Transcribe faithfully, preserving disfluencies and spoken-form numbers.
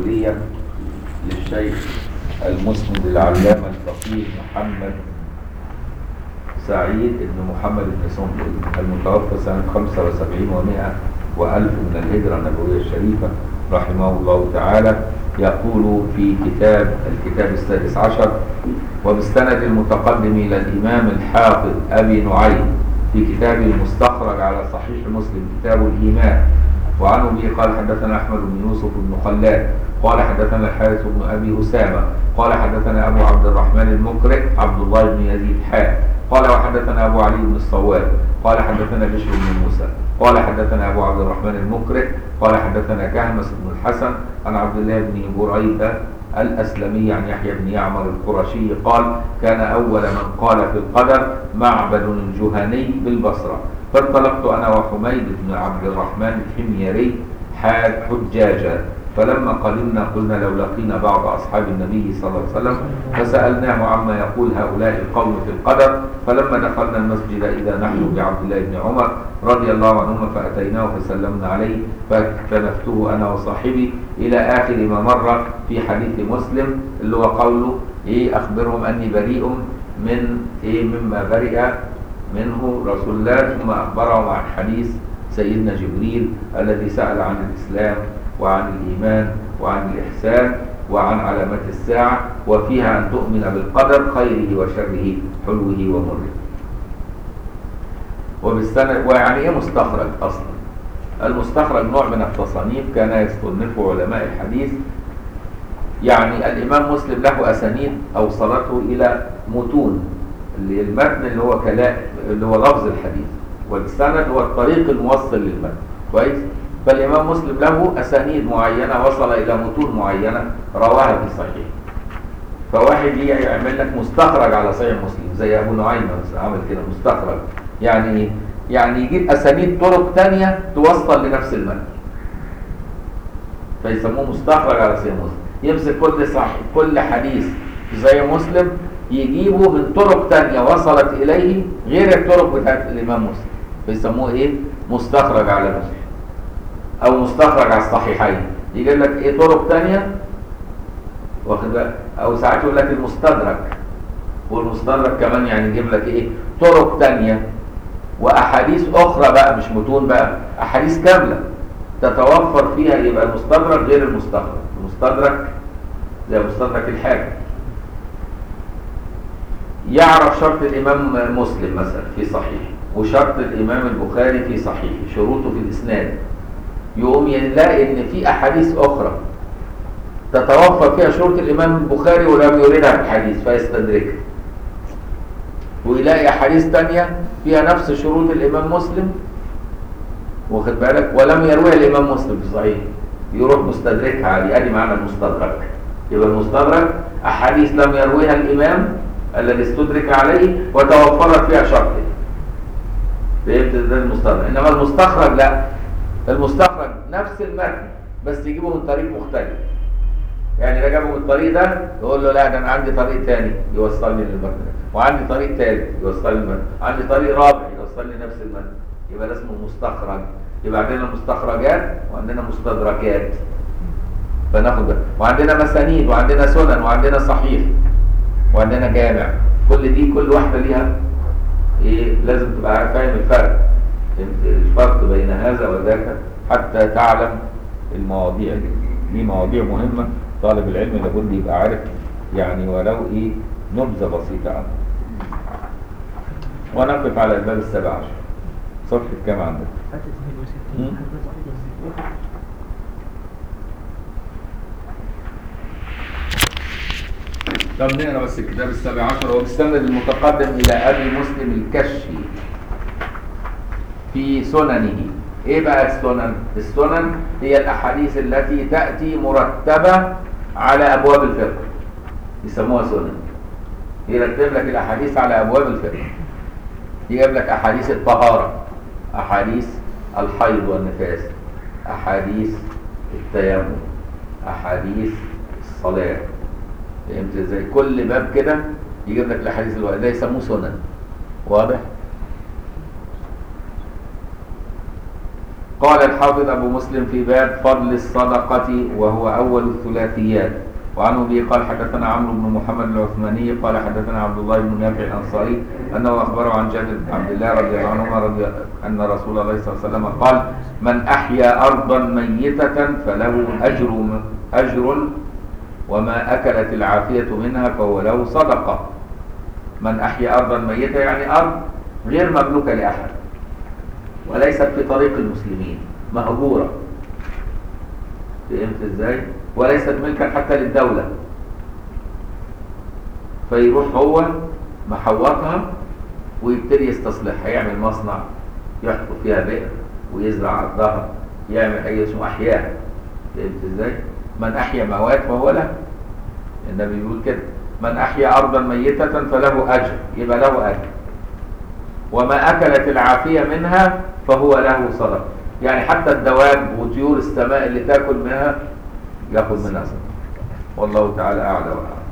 الأولية للشيخ المسند العلامة الفقيه محمد سعيد بن محمد بن سنبل المتوفى سنة خمسة وسبعين ومائة وألف من الهجرة النبوية الشريفة رحمه الله تعالى، يقول في كتاب الكتاب السادس عشر: وبالسند المتقدم إلى الإمام الحافظ أبي نعيم في كتابه المستخرج على صحيح مسلم كتاب الإيمان، وعنه به قال: حدثنا أحمد بن يوسف بن خلاد قال حدثنا الحارث بن أبي أسامة قال حدثنا أبو عبد الرحمن المقرئ عبد الله بن يزيد حاء قال وحدثنا أبو علي بن الصواب قال حدثنا بشر بن موسى قال حدثنا أبو عبد الرحمن المقرئ قال حدثنا كهمس بن الحسن عن عبد الله بن بريدة الأسلمي عن يحيى بن يعمر القرشي قال: كان أول من قال في القدر معبد الجهني بالبصرة، فانطلقت أنا وحميد بن عبد الرحمن الحميري حجاجا، فلما قدمنا قلنا لو لقينا بعض أصحاب النبي صلى الله عليه وسلم فسألناه عما يقول هؤلاء القوم في القدر، فلما دخلنا المسجد إذا نحن بعبد الله بن عمر رضي الله عنهما فأتيناه فسلمنا عليه، فاكتنفته أنا وصاحبي إلى آخر ما مر في حديث مسلم اللي هو قوله: إيه أخبرهم أني بريء من إيه مما برئ منه رسول الله، ثم أخبرهم عن حديث سيدنا جبريل الذي سأل عن الإسلام وعن الإيمان وعن الإحسان وعن علامات الساعة، وفيها أن تؤمن بالقدر خيره وشره حلوه ومره. وبالسند ويعني إيه مستخرج أصلا؟ المستخرج نوع من التصانيف كان يصنفه علماء الحديث، يعني الإمام مسلم له أسانيد أوصلته إلى متون، اللي المتن اللي هو كلام اللي هو لفظ الحديث، والسند هو الطريق الموصل للمتن، كويس؟ فالإمام مسلم له أسانيد معينة وصل إلى متون معينة رواها في صحيح، فواحد يعمل لك مستخرج على صحيح مسلم زي أبو نعيم عمل كده مستخرج، يعني يعني يجيب أسانيد طرق تانية توصل لنفس المتن، فيسموه مستخرج على صحيح مسلم. يمسك كل صح كل حديث زي مسلم يجيبه من طرق تانية وصلت إليه غير الطرق بتاعت الإمام مسلم، فيسموه إيه؟ مستخرج على مسلم أو مستخرج على الصحيحين. يجيب لك إيه طرق تانية، واخد بالك؟ أو ساعات يقول لك المستدرك، والمستدرك كمان يعني يجيب لك إيه طرق تانية وأحاديث أخرى بقى، مش متون بقى، أحاديث كاملة تتوفر فيها، يبقى المستدرك غير المستخرج. المستدرك زي مستدرك الحاكم، يعرف شرط الإمام مسلم مثلا في صحيح وشرط الإمام البخاري في صحيح، شروطه في الإسناد، يقوم يلاقي إن في أحاديث أخرى تتوفر فيها شروط الإمام البخاري ولم يردها في الحديث فيستدركها، ويلاقي أحاديث تانية فيها نفس شروط الإمام مسلم، واخد بالك، ولم يرويها الإمام مسلم في صحيح، يروح مستدركها عليه. أدي معنى المستدرك. يبقى المستدرك أحاديث لم يرويها الإمام الذي استدرك عليه وتوفرت فيها شرطه، فهمت ده المستدرك. إنما المستخرج لا، المستخرج نفس المتن بس يجيبه من طريق مختلف، يعني ده جابه من الطريق ده يقول له لا ده أنا عندي طريق تاني يوصلني للمتن، وعندي طريق ثالث يوصلني للمتن، عندي طريق رابع يوصلني لنفس المتن، يبقى ده اسمه مستخرج. يبقى عندنا مستخرجات وعندنا مستدركات، فناخد ده، وعندنا مسانيد وعندنا سنن وعندنا صحيح وعندنا جامع، كل دي كل واحدة ليها ايه، لازم تبقى فاهم الفرق، الفرق بين هذا وذاك حتى تعلم المواضيع دي. دي مواضيع مهمة، طالب العلم لابد يبقى عارف يعني ولو ايه نبذة بسيطة عنها. ونقف على الباب السابع عشر، صفحة كام عندك؟ طب نقرا بس الكتاب السابع عشر. هو بالسند المتقدم إلى أبي مسلم الكشي في سننه. إيه بقى السنن؟ السنن هي الأحاديث التي تأتي مرتبة على أبواب الفقه، يسموها سنن. يرتب لك الأحاديث على أبواب الفقه، يجيب لك أحاديث الطهارة، أحاديث الحيض والنفاس، أحاديث التيمم، أحاديث الصلاة، فهمت ازاي؟ كل باب كده يجيب لك الأحاديث الواحدة، ده يسموه سنن. واضح؟ قال الحافظ أبو مسلم في باب فضل الصدقة وهو أول الثلاثيات. وعن أبي قال حدثنا عمرو بن محمد العثماني قال حدثنا عبد الله بن نافع الأنصاري أنه أخبره عن جابر بن عبد الله رضي الله عنهما رضي أن رسول الله صلى الله عليه وسلم قال من أحيا أرضا ميتة فله أجر أجر وما أكلت العافية منها فهو له صدقة. من أحيا أرضا ميتة يعني أرض غير مملوكة لأحد وليست في طريق المسلمين، مهجورة، فهمت ازاي؟ وليست ملكا حتى للدولة، فيروح هو محوطها ويبتدي يستصلحها، يعمل مصنع يحفر فيها بئر ويزرع أرضها، يعمل حاجة اسمه أحياء، فهمت ازاي؟ من أحيا موات فهو له، النبي بيقول كده من أحيا أرضا ميتة فله أجر، يبقى له أجر، وما أكلت العافية منها فهو له صدقة. يعني حتى الدواب وطيور السماء اللي تاكل منها ياخذ منها صدقة. والله تعالى أعلى وأعلم.